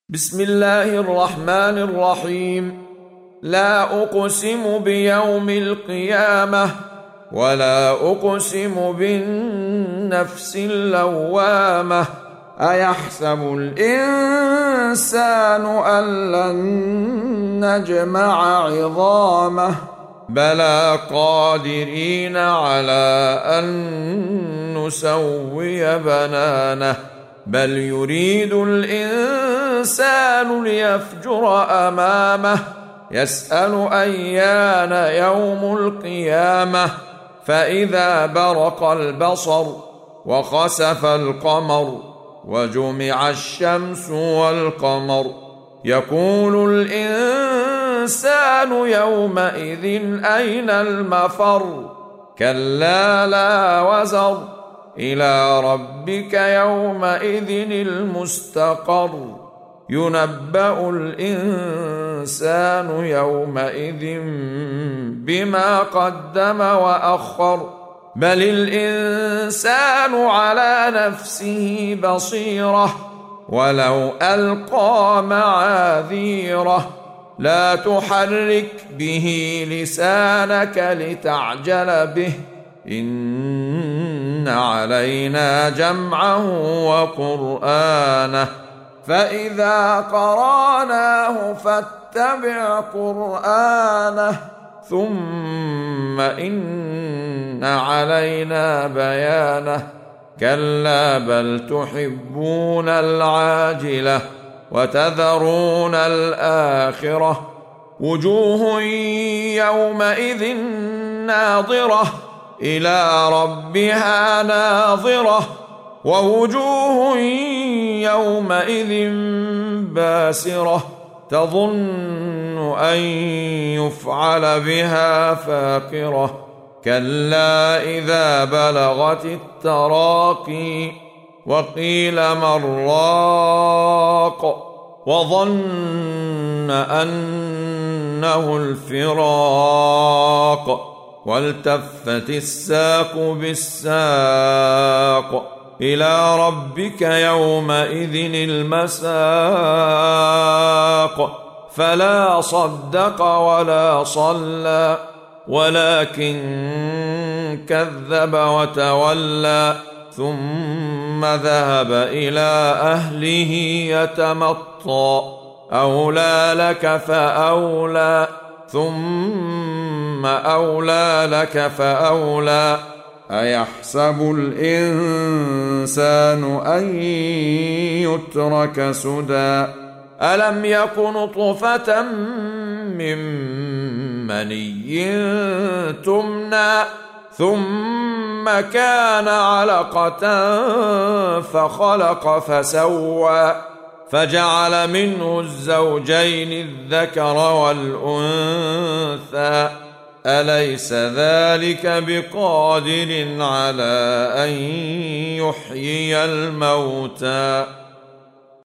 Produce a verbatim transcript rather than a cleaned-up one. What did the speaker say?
بسم الله الرحمن الرحيم. لا أقسم بيوم القيامة ولا أقسم بالنفس اللوامة. أيحسب الإنسان أن لن نجمع عظامه بلى قادرين على أن نسوي بنانه بل يريد الإنسان ليفجر أمامه يسأل أيان يوم القيامة فإذا برق البصر وخسف القمر وجمع الشمس والقمر يقول الإنسان يومئذ أين المفر كلا لا وزر إلى ربك يومئذ المستقر ينبأ الإنسان يومئذ بما قدم وأخر بل الإنسان على نفسه بصيرة ولو ألقى معاذيره لا تحرك به لسانك لتعجل به إن علينا جمعه وقرآنه فإذا قرأناه فاتبع قرآنه ثم إن علينا بيانه كلا بل تحبون العاجلة وتذرون الآخرة وجوه يومئذ ناظرة إلى ربها ناظرة ووجوه يومئذ باسرة تظن أن يفعل بها فاقرة كلا إذا بلغت التراقي وقيل من راق وظن أنه الفراق والتفت الساق بالساق إلى ربك يومئذ المساق فلا صدق ولا صلى ولكن كذب وتولى ثم ذهب إلى أهله يتمطى أولى لك فأولى ثم أولى لك فأولى أيحسب الإنسان أن يترك سدى ألم يك نطفة من مني تمنى ثم كان علقة فخلق فسوى فجعل منه الزوجين الذكر والأنثى أليس ذلك بقادر على أن يحيي الموتى